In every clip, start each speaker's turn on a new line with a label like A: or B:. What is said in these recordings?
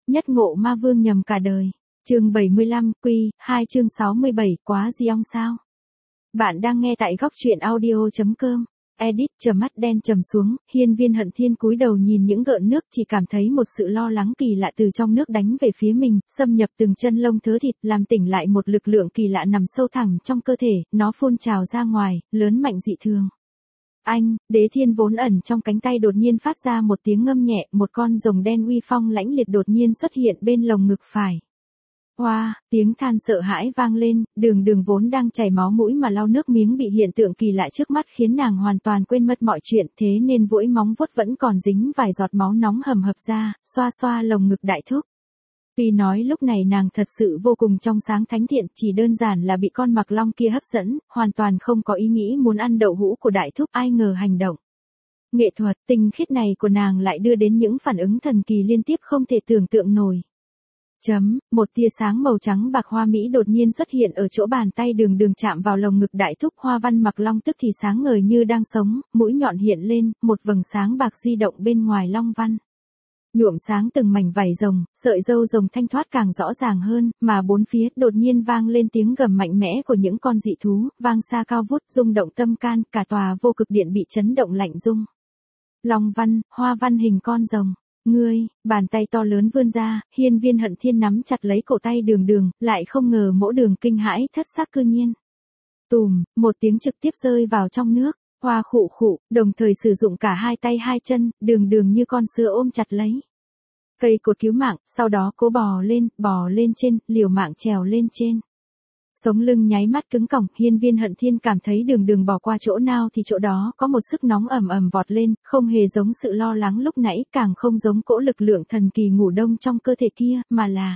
A: Nhất ngộ ma vương nhầm cả đời. Chương 75, Quy 2 chương 67, quá Giong sao? Bạn đang nghe tại góc truyện audio.com. Edit trầm mắt đen trầm xuống, Hiên Viên Hận Thiên cúi đầu nhìn những gợn nước, chỉ cảm thấy một sự lo lắng kỳ lạ từ trong nước đánh về phía mình, xâm nhập từng chân lông thớ thịt, làm tỉnh lại một lực lượng kỳ lạ nằm sâu thẳm trong cơ thể, nó phun trào ra ngoài, lớn mạnh dị thường. Anh, Đế Thiên vốn ẩn trong cánh tay đột nhiên phát ra một tiếng ngâm nhẹ, một con rồng đen uy phong lãnh liệt đột nhiên xuất hiện bên lồng ngực phải. Hoa, tiếng than sợ hãi vang lên, đường vốn đang chảy máu mũi mà lau nước miếng bị hiện tượng kỳ lạ trước mắt khiến nàng hoàn toàn quên mất mọi chuyện, thế nên vũi móng vuốt vẫn còn dính vài giọt máu nóng hầm hập ra, xoa xoa lồng ngực đại thúc. Tuy nói lúc này nàng thật sự vô cùng trong sáng thánh thiện, chỉ đơn giản là bị con Mạc Long kia hấp dẫn, hoàn toàn không có ý nghĩ muốn ăn đậu hũ của đại thúc, ai ngờ hành động nghệ thuật tinh khiết này của nàng lại đưa đến những phản ứng thần kỳ liên tiếp không thể tưởng tượng nổi. Một tia sáng màu trắng bạc hoa mỹ đột nhiên xuất hiện ở chỗ bàn tay đường chạm vào lồng ngực đại thúc, hoa văn Mạc Long tức thì sáng ngời như đang sống, mũi nhọn hiện lên, một vầng sáng bạc di động bên ngoài long văn. Nhuộm sáng từng mảnh vảy rồng, sợi râu rồng thanh thoát càng rõ ràng hơn, mà bốn phía đột nhiên vang lên tiếng gầm mạnh mẽ của những con dị thú, vang xa cao vút, rung động tâm can, cả tòa vô cực điện bị chấn động lạnh rung. Long văn, hoa văn hình con rồng. Ngươi, bàn tay to lớn vươn ra, Hiên Viên Hận Thiên nắm chặt lấy cổ tay đường, lại không ngờ mỗ đường kinh hãi thất xác cư nhiên. Tùm, một tiếng trực tiếp rơi vào trong nước, hoa khụ, đồng thời sử dụng cả hai tay hai chân, đường như con sứa ôm chặt lấy cây cột cứu mạng, sau đó cố bò lên trên, liều mạng trèo lên trên. Sống lưng nháy mắt cứng cỏng, Hiên Viên Hận Thiên cảm thấy đường bỏ qua chỗ nào thì chỗ đó có một sức nóng ầm vọt lên, không hề giống sự lo lắng lúc nãy, càng không giống cỗ lực lượng thần kỳ ngủ đông trong cơ thể kia, mà là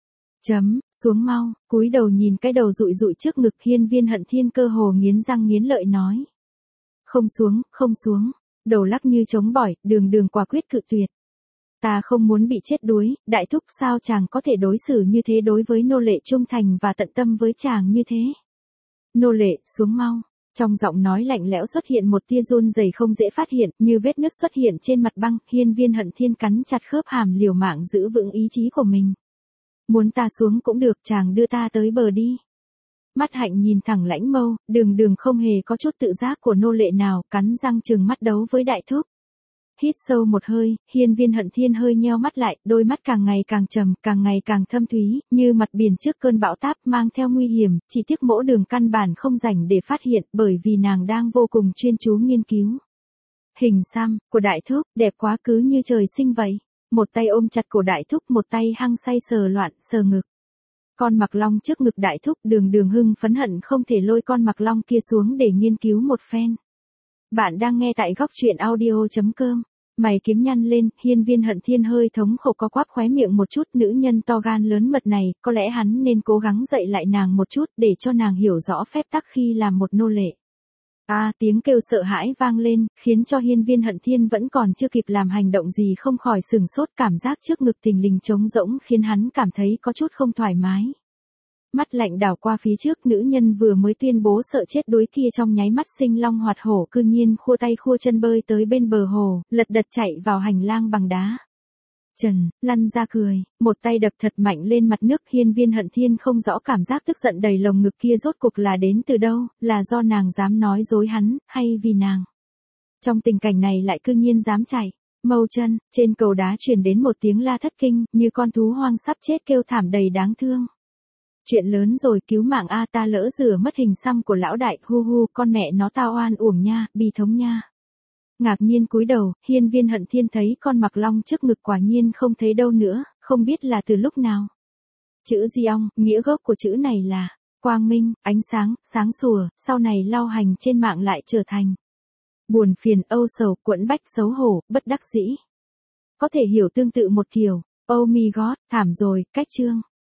A: xuống mau, cúi đầu nhìn cái đầu rụi trước ngực, Hiên Viên Hận Thiên cơ hồ nghiến răng nghiến lợi nói. Không xuống, đầu lắc như trống bỏi, đường quả quyết cự tuyệt. Ta không muốn bị chết đuối, đại thúc, sao chàng có thể đối xử như thế đối với nô lệ trung thành và tận tâm với chàng như thế? Nô lệ, xuống mau. Trong giọng nói lạnh lẽo xuất hiện một tia run rẩy không dễ phát hiện, như vết nứt xuất hiện trên mặt băng, Hiên Viên Hận Thiên cắn chặt khớp hàm liều mạng giữ vững ý chí của mình. Muốn ta xuống cũng được, chàng đưa ta tới bờ đi. Mắt hạnh nhìn thẳng lãnh mâu, đường không hề có chút tự giác của nô lệ nào, cắn răng trừng mắt đấu với đại thúc. Hít sâu một hơi, Hiên Viên Hận Thiên hơi nheo mắt lại, đôi mắt càng ngày càng trầm, càng ngày càng thâm thúy, như mặt biển trước cơn bão táp, mang theo nguy hiểm, chỉ tiếc mỗ đường căn bản không rảnh để phát hiện, bởi vì nàng đang vô cùng chuyên chú nghiên cứu. Hình xăm của đại thúc, đẹp quá, cứ như trời sinh vậy. Một tay ôm chặt cổ đại thúc, một tay hăng say sờ ngực. Con Mạc Long trước ngực đại thúc, đường hưng phấn hận không thể lôi con Mạc Long kia xuống để nghiên cứu một phen. Bạn đang nghe tại góc truyện audio.com. Mày kiếm nhăn lên, Hiên Viên Hận Thiên hơi thống khổ co quắp khóe miệng một chút, nữ nhân to gan lớn mật này, có lẽ hắn nên cố gắng dạy lại nàng một chút, để cho nàng hiểu rõ phép tắc khi làm một nô lệ. Tiếng kêu sợ hãi vang lên, khiến cho Hiên Viên Hận Thiên vẫn còn chưa kịp làm hành động gì không khỏi sửng sốt, cảm giác trước ngực thình lình trống rỗng khiến hắn cảm thấy có chút không thoải mái. Mắt lạnh đảo qua phía trước, nữ nhân vừa mới tuyên bố sợ chết đuối kia trong nháy mắt sinh long hoạt hổ, cư nhiên khua tay khua chân bơi tới bên bờ hồ, lật đật chạy vào hành lang bằng đá. Trần, lăn ra cười, một tay đập thật mạnh lên mặt nước, Hiên Viên Hận Thiên không rõ cảm giác tức giận đầy lồng ngực kia rốt cuộc là đến từ đâu, là do nàng dám nói dối hắn, hay vì nàng trong tình cảnh này lại cư nhiên dám chạy. Mâu chân, trên cầu đá truyền đến một tiếng la thất kinh, như con thú hoang sắp chết kêu thảm đầy đáng thương. Chuyện lớn rồi, cứu mạng a, ta lỡ rửa mất hình xăm của lão đại, hu, con mẹ nó tao oan uổng nha, bi thống nha. Ngạc nhiên cúi đầu, Hiên Viên Hận Thiên thấy con Mạc Long trước ngực quả nhiên không thấy đâu nữa, không biết là từ lúc nào. Chữ Giong, nghĩa gốc của chữ này là quang minh, ánh sáng, sáng sủa, sau này lao hành trên mạng lại trở thành buồn phiền, âu sầu, quẫn bách, xấu hổ, bất đắc dĩ. Có thể hiểu tương tự một kiểu, oh my god, thảm rồi, cách chương.